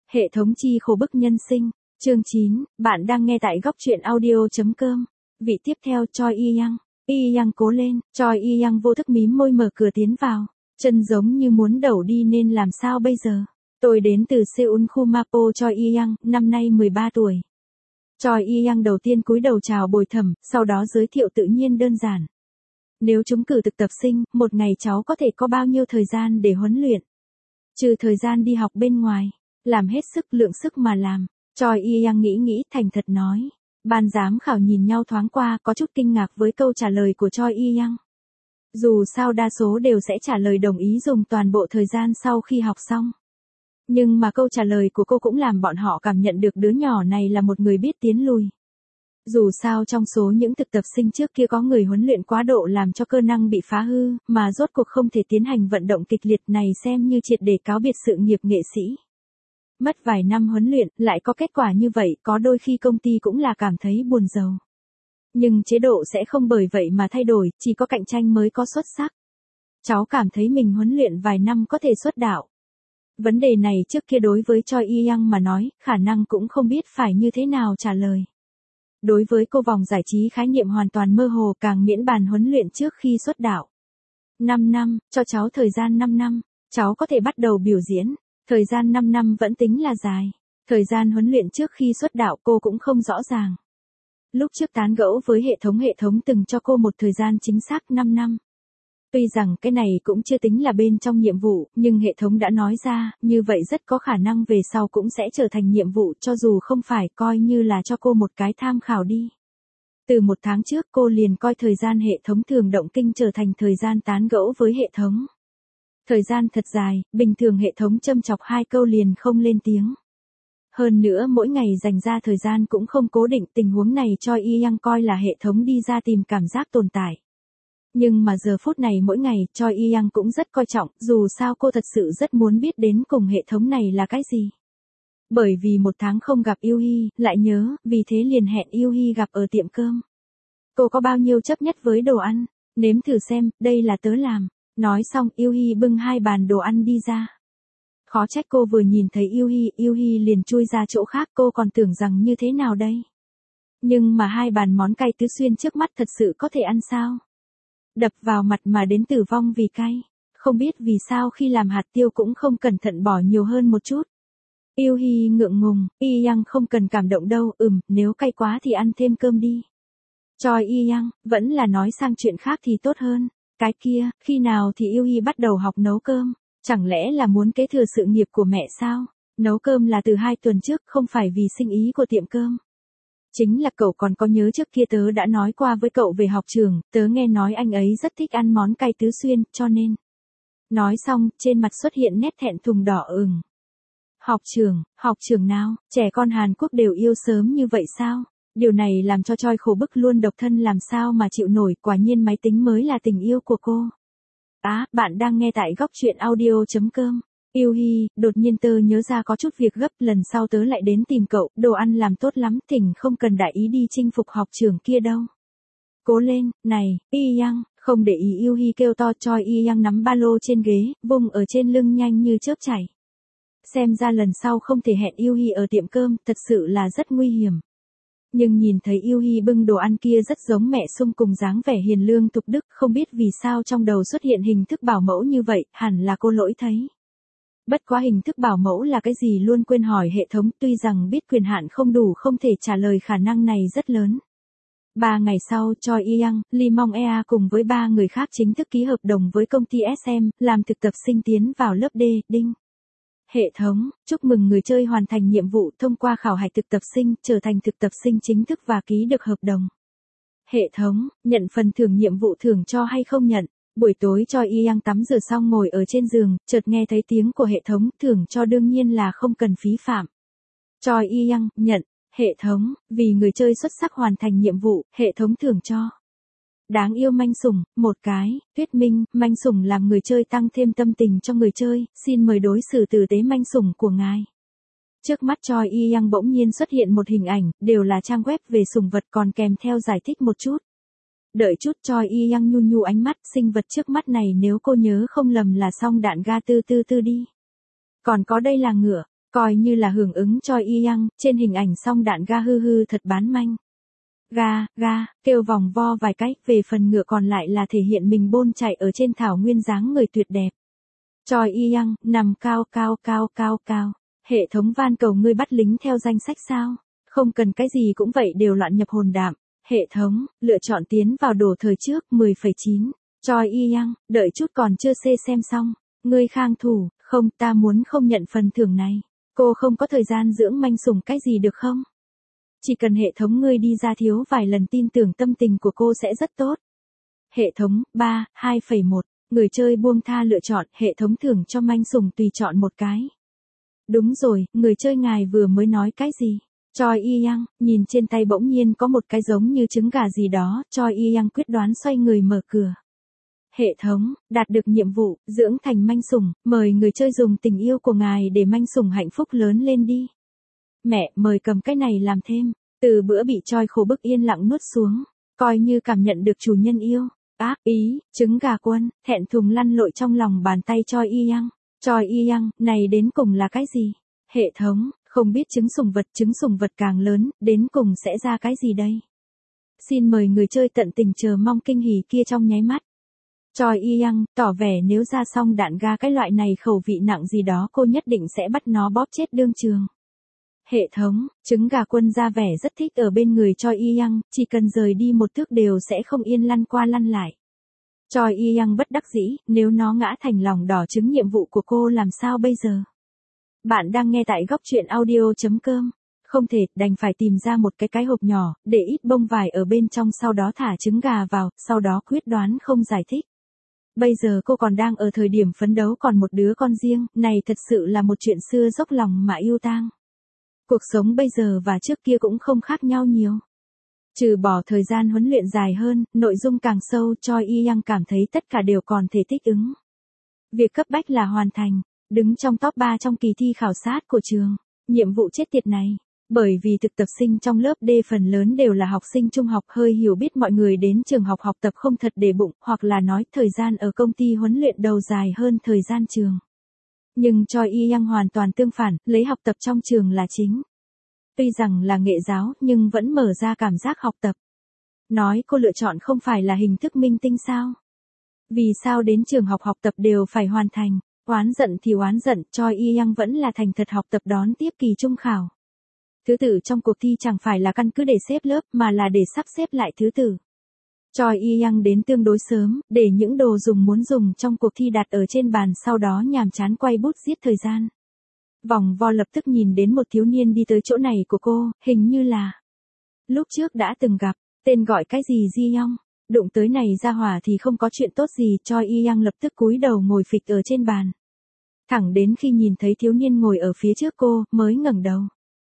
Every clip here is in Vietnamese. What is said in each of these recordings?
Hệ thống chi khổ bức nhân sinh, chương 9, bạn đang nghe tại góc truyện audio.com. Vị tiếp theo Choi Yi-young. Yi-young cố lên, Choi Yi-young vô thức mím môi mở cửa tiến vào, chân giống như muốn đẩu đi nên làm sao bây giờ. Tôi đến từ Seoul khu Mapo Choi Yi-young, năm nay 13 tuổi. Choi Yi-young đầu tiên cúi đầu chào Bồi Thẩm, sau đó giới thiệu tự nhiên đơn giản. Nếu trúng cử thực tập sinh, một ngày cháu có thể có bao nhiêu thời gian để huấn luyện? Trừ thời gian đi học bên ngoài, làm hết sức lượng sức mà làm. Choi Yi-young nghĩ thành thật nói. Ban giám khảo nhìn nhau thoáng qua có chút kinh ngạc với câu trả lời của Choi Yi-young. Dù sao đa số đều sẽ trả lời đồng ý dùng toàn bộ thời gian sau khi học xong. Nhưng mà câu trả lời của cô cũng làm bọn họ cảm nhận được đứa nhỏ này là một người biết tiến lùi. Dù sao trong số những thực tập sinh trước kia có người huấn luyện quá độ làm cho cơ năng bị phá hư, mà rốt cuộc không thể tiến hành vận động kịch liệt này xem như triệt để cáo biệt sự nghiệp nghệ sĩ. Mất vài năm huấn luyện, lại có kết quả như vậy, có đôi khi công ty cũng là cảm thấy buồn rầu. Nhưng chế độ sẽ không bởi vậy mà thay đổi, chỉ có cạnh tranh mới có xuất sắc. Cháu cảm thấy mình huấn luyện vài năm có thể xuất đạo. Vấn đề này trước kia đối với Choi Yi-young mà nói, khả năng cũng không biết phải như thế nào trả lời. Đối với cô vòng giải trí khái niệm hoàn toàn mơ hồ, càng miễn bàn huấn luyện trước khi xuất đạo. 5 năm, cho cháu thời gian 5 năm, cháu có thể bắt đầu biểu diễn. Thời gian 5 năm vẫn tính là dài. Thời gian huấn luyện trước khi xuất đạo cô cũng không rõ ràng. Lúc trước tán gẫu với hệ thống từng cho cô một thời gian chính xác 5 năm. Tuy rằng cái này cũng chưa tính là bên trong nhiệm vụ, nhưng hệ thống đã nói ra, như vậy rất có khả năng về sau cũng sẽ trở thành nhiệm vụ, cho dù không phải, coi như là cho cô một cái tham khảo đi. Từ 1 tháng trước cô liền coi thời gian hệ thống thường động kinh trở thành thời gian tán gẫu với hệ thống. Thời gian thật dài, bình thường hệ thống châm chọc 2 câu liền không lên tiếng. Hơn nữa mỗi ngày dành ra thời gian cũng không cố định, tình huống này Choi Yi-young coi là hệ thống đi ra tìm cảm giác tồn tại. Nhưng mà giờ phút này mỗi ngày Choi Yi-young cũng rất coi trọng, dù sao cô thật sự rất muốn biết đến cùng hệ thống này là cái gì. Bởi vì 1 tháng không gặp Yoo-hee, lại nhớ, vì thế liền hẹn Yoo-hee gặp ở tiệm cơm. Cô có bao nhiêu chấp nhất với đồ ăn, nếm thử xem, đây là tớ làm. Nói xong Yoo-hee bưng 2 bàn đồ ăn đi ra. Khó trách cô vừa nhìn thấy Yoo-hee liền chui ra chỗ khác, cô còn tưởng rằng như thế nào đây. Nhưng mà 2 bàn món cay tứ xuyên trước mắt thật sự có thể ăn sao? Đập vào mặt mà đến tử vong vì cay. Không biết vì sao khi làm hạt tiêu cũng không cẩn thận bỏ nhiều hơn một chút. Yoo-hee ngượng ngùng, Yi-young không cần cảm động đâu, nếu cay quá thì ăn thêm cơm đi. Choi Yi-young, vẫn là nói sang chuyện khác thì tốt hơn. Cái kia, khi nào thì Yoo-hee bắt đầu học nấu cơm? Chẳng lẽ là muốn kế thừa sự nghiệp của mẹ sao? Nấu cơm là từ 2 tuần trước, không phải vì sinh ý của tiệm cơm. Chính là cậu còn có nhớ trước kia tớ đã nói qua với cậu về học trường, tớ nghe nói anh ấy rất thích ăn món cay tứ xuyên, cho nên. Nói xong, trên mặt xuất hiện nét thẹn thùng đỏ ửng. Học trường nào, trẻ con Hàn Quốc đều yêu sớm như vậy sao? Điều này làm cho Choi khổ bức luôn, độc thân làm sao mà chịu nổi, quả nhiên máy tính mới là tình yêu của cô. Bạn đang nghe tại góc truyện audio.com. Yoo-hee, đột nhiên tớ nhớ ra có chút việc gấp, lần sau tớ lại đến tìm cậu, đồ ăn làm tốt lắm, thỉnh không cần đại ý đi chinh phục học trường kia đâu. Cố lên, này, Yi-young, không để ý Yoo-hee kêu to. Choi Yi-young nắm ba lô trên ghế, vung ở trên lưng nhanh như chớp chảy. Xem ra lần sau không thể hẹn Yoo-hee ở tiệm cơm, thật sự là rất nguy hiểm. Nhưng nhìn thấy Yoo-hee bưng đồ ăn kia rất giống mẹ Sung cùng dáng vẻ hiền lương tục đức, không biết vì sao trong đầu xuất hiện hình thức bảo mẫu như vậy, hẳn là cô lỗi thấy. Bất quá hình thức bảo mẫu là cái gì luôn quên hỏi hệ thống, tuy rằng biết quyền hạn không đủ không thể trả lời, khả năng này rất lớn. 3 ngày sau, Choi Yi-young, Lee Mong-ea cùng với 3 người khác chính thức ký hợp đồng với công ty SM, làm thực tập sinh tiến vào lớp D, đinh. Hệ thống, chúc mừng người chơi hoàn thành nhiệm vụ thông qua khảo hạch thực tập sinh, trở thành thực tập sinh chính thức và ký được hợp đồng. Hệ thống, nhận phần thưởng nhiệm vụ thưởng cho hay không nhận. Buổi tối Choi Yi-young tắm rửa xong ngồi ở trên giường, chợt nghe thấy tiếng của hệ thống, thưởng cho đương nhiên là không cần phí phạm. Choi Yi-young, nhận. Hệ thống, vì người chơi xuất sắc hoàn thành nhiệm vụ, hệ thống thưởng cho. Đáng yêu manh sủng, một cái, thuyết minh, manh sủng làm người chơi tăng thêm tâm tình cho người chơi, xin mời đối xử tử tế manh sủng của ngài. Trước mắt Choi Yi-young bỗng nhiên xuất hiện một hình ảnh, đều là trang web về sủng vật còn kèm theo giải thích một chút. Đợi chút, Choi Yi-young nhu nhu ánh mắt, sinh vật trước mắt này nếu cô nhớ không lầm là song đạn ga tư đi. Còn có đây là ngựa. Coi như là hưởng ứng Choi Yi-young, trên hình ảnh song đạn ga hư hư thật bán manh. Ga, kêu vòng vo vài cách, về phần ngựa còn lại là thể hiện mình bôn chạy ở trên thảo nguyên dáng người tuyệt đẹp. Choi Yi-young, nằm cao. Hệ thống van cầu ngươi bắt lính theo danh sách sao? Không cần cái gì cũng vậy đều loạn nhập hồn đạm. Hệ thống, lựa chọn tiến vào đồ thời trước 10,9. Choi Yi-young, đợi chút còn chưa xem xong. Ngươi khang thủ, không ta muốn không nhận phần thưởng này. Cô không có thời gian dưỡng manh sủng cái gì được không? Chỉ cần hệ thống ngươi đi ra thiếu vài lần tin tưởng tâm tình của cô sẽ rất tốt. Hệ thống, 2,1. Người chơi buông tha lựa chọn, hệ thống thưởng cho manh sủng tùy chọn một cái. Đúng rồi, người chơi ngài vừa mới nói cái gì? Choi Yi-young, nhìn trên tay bỗng nhiên có một cái giống như trứng gà gì đó, Choi Yi-young quyết đoán xoay người mở cửa. Hệ thống, đạt được nhiệm vụ, dưỡng thành manh sủng, mời người chơi dùng tình yêu của ngài để manh sủng hạnh phúc lớn lên đi. Mẹ, mời cầm cái này làm thêm. Từ bữa bị Choi khổ bức yên lặng nuốt xuống, coi như cảm nhận được chủ nhân yêu. Ác ý, trứng gà quân, thẹn thùng lăn lội trong lòng bàn tay Choi Yi-young. Choi Yi-young, này đến cùng là cái gì? Hệ thống, không biết trứng sủng vật càng lớn, đến cùng sẽ ra cái gì đây? Xin mời người chơi tận tình chờ mong kinh hỉ kia trong nháy mắt. Choi Yi-young, tỏ vẻ nếu ra xong đạn ga cái loại này khẩu vị nặng gì đó cô nhất định sẽ bắt nó bóp chết đương trường. Hệ thống, trứng gà quân ra vẻ rất thích ở bên người Choi Yi-young, chỉ cần rời đi một thước đều sẽ không yên lăn qua lăn lại. Choi Yi-young bất đắc dĩ, nếu nó ngã thành lòng đỏ trứng nhiệm vụ của cô làm sao bây giờ? Bạn đang nghe tại góc truyện audio.com. Không thể, đành phải tìm ra một cái hộp nhỏ, để ít bông vải ở bên trong sau đó thả trứng gà vào, sau đó quyết đoán không giải thích. Bây giờ cô còn đang ở thời điểm phấn đấu còn một đứa con riêng, này thật sự là một chuyện xưa dốc lòng mà yêu tang. Cuộc sống bây giờ và trước kia cũng không khác nhau nhiều. Trừ bỏ thời gian huấn luyện dài hơn, nội dung càng sâu, Choi Yi-young cảm thấy tất cả đều còn thể thích ứng. Việc cấp bách là hoàn thành, đứng trong top 3 trong kỳ thi khảo sát của trường. Nhiệm vụ chết tiệt này, bởi vì thực tập sinh trong lớp D phần lớn đều là học sinh trung học hơi hiểu biết mọi người đến trường học học tập không thật để bụng, hoặc là nói thời gian ở công ty huấn luyện đầu dài hơn thời gian trường. Nhưng Choi Yi-young hoàn toàn tương phản, lấy học tập trong trường là chính. Tuy rằng là nghệ giáo nhưng vẫn mở ra cảm giác học tập. Nói cô lựa chọn không phải là hình thức minh tinh sao? Vì sao đến trường học học tập đều phải hoàn thành? Oán giận thì oán giận, Choi Yi-young vẫn là thành thật học tập đón tiếp kỳ trung khảo. Thứ tự trong cuộc thi chẳng phải là căn cứ để xếp lớp mà là để sắp xếp lại thứ tự. Choi Yi-young đến tương đối sớm, để những đồ dùng muốn dùng trong cuộc thi đặt ở trên bàn sau đó nhàm chán quay bút giết thời gian. Vòng vo lập tức nhìn đến một thiếu niên đi tới chỗ này của cô, hình như là lúc trước đã từng gặp, tên gọi cái gì Ji-young. Đụng tới này ra hỏa thì không có chuyện tốt gì, Choi Yi-young lập tức cúi đầu ngồi phịch ở trên bàn. Thẳng đến khi nhìn thấy thiếu niên ngồi ở phía trước cô, mới ngẩng đầu.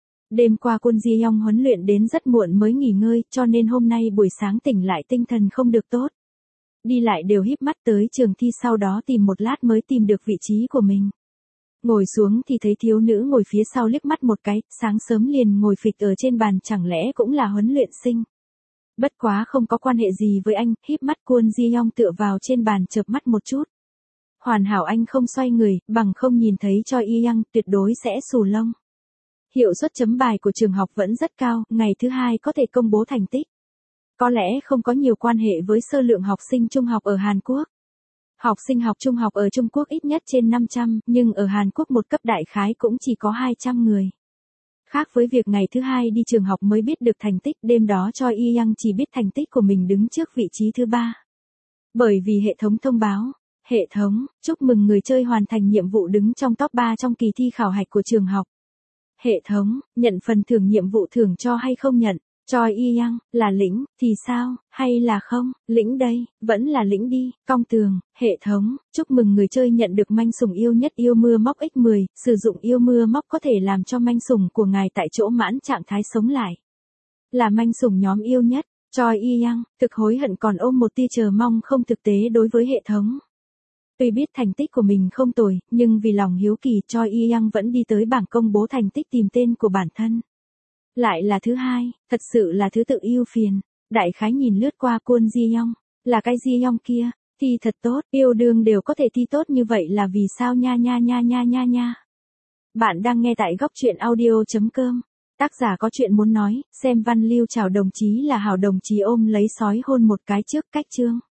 Đêm qua quân Ji-young huấn luyện đến rất muộn mới nghỉ ngơi, cho nên hôm nay buổi sáng tỉnh lại tinh thần không được tốt. Đi lại đều híp mắt tới trường thi sau đó tìm một lát mới tìm được vị trí của mình. Ngồi xuống thì thấy thiếu nữ ngồi phía sau liếc mắt một cái, sáng sớm liền ngồi phịch ở trên bàn chẳng lẽ cũng là huấn luyện sinh. Bất quá không có quan hệ gì với anh, híp mắt Kwon Ji-young tựa vào trên bàn chợp mắt một chút. Hoàn hảo anh không xoay người, bằng không nhìn thấy Choi Yi-young tuyệt đối sẽ xù lông. Hiệu suất chấm bài của trường học vẫn rất cao, ngày thứ hai có thể công bố thành tích. Có lẽ không có nhiều quan hệ với sơ lượng học sinh trung học ở Hàn Quốc. Học sinh học trung học ở Trung Quốc ít nhất trên 500, nhưng ở Hàn Quốc một cấp đại khái cũng chỉ có 200 người. Khác với việc ngày thứ hai đi trường học mới biết được thành tích, đêm đó Choi Yi-young chỉ biết thành tích của mình đứng trước vị trí thứ 3. Bởi vì hệ thống thông báo, hệ thống, chúc mừng người chơi hoàn thành nhiệm vụ đứng trong top 3 trong kỳ thi khảo hạch của trường học. Hệ thống, nhận phần thưởng nhiệm vụ thưởng cho hay không nhận? Choi Yi-young, là lĩnh, thì sao, hay là không, lĩnh đây, vẫn là lĩnh đi, cong tường, hệ thống, chúc mừng người chơi nhận được manh sủng yêu nhất yêu mưa móc x10, sử dụng yêu mưa móc có thể làm cho manh sủng của ngài tại chỗ mãn trạng thái sống lại. Là manh sủng nhóm yêu nhất, Choi Yi-young, thực hối hận còn ôm một tia chờ mong không thực tế đối với hệ thống. Tuy biết thành tích của mình không tồi, nhưng vì lòng hiếu kỳ Choi Yi-young vẫn đi tới bảng công bố thành tích tìm tên của bản thân. Lại là thứ hai, thật sự là thứ tự ưu phiền. Đại khái nhìn lướt qua Kwon Ji-young, là cái Ji-young kia, thi thật tốt, yêu đương đều có thể thi tốt như vậy là vì sao nha. Bạn đang nghe tại góc truyện audio.com. Tác giả có chuyện muốn nói, xem văn lưu chào đồng chí là hào đồng chí ôm lấy sói hôn một cái trước cách chương.